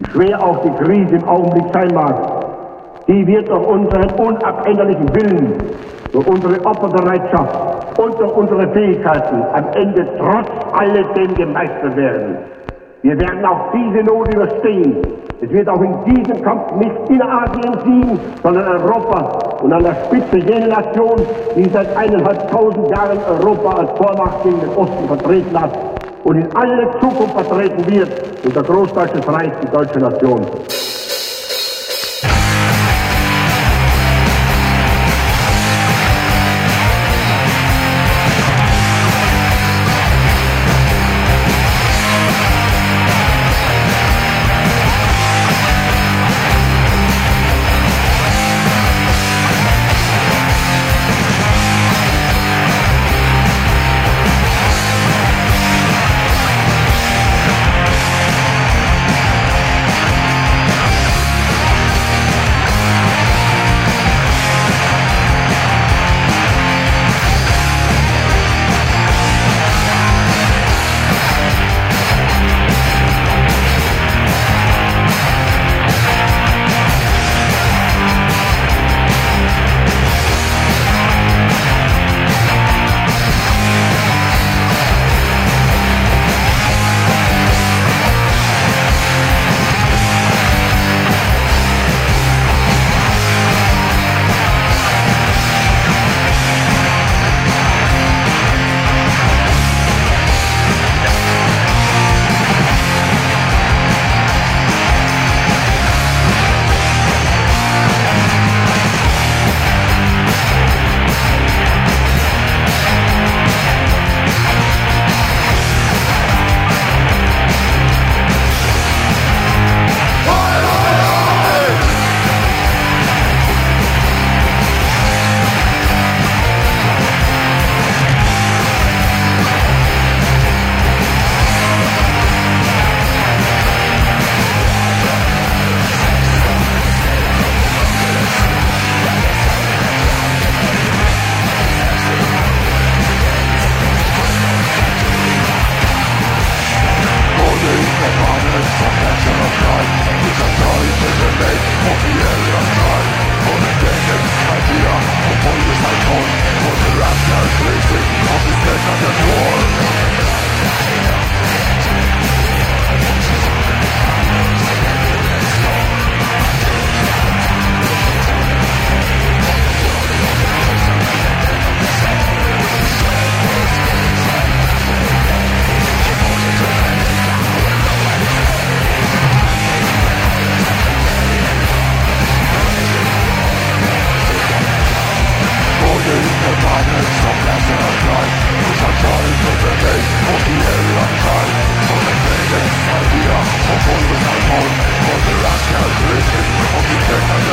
schwer auch die Krise im Augenblick sein mag, die wird durch unseren unabänderlichen Willen, durch unsere Opferbereitschaft und durch unsere Fähigkeiten am Ende trotz alledem gemeistert werden. Wir werden auch diese Not überstehen. Es wird auch in diesem Kampf nicht Innerasien siegen, sondern Europa und an der Spitze jene Nation, die seit 1500 Jahren Europa als Vormacht gegen den Osten vertreten hat und in alle Zukunft vertreten wird, unser großdeutsches Reich, die deutsche Nation. Von der Raschkeit, Richtung, auf die Technik.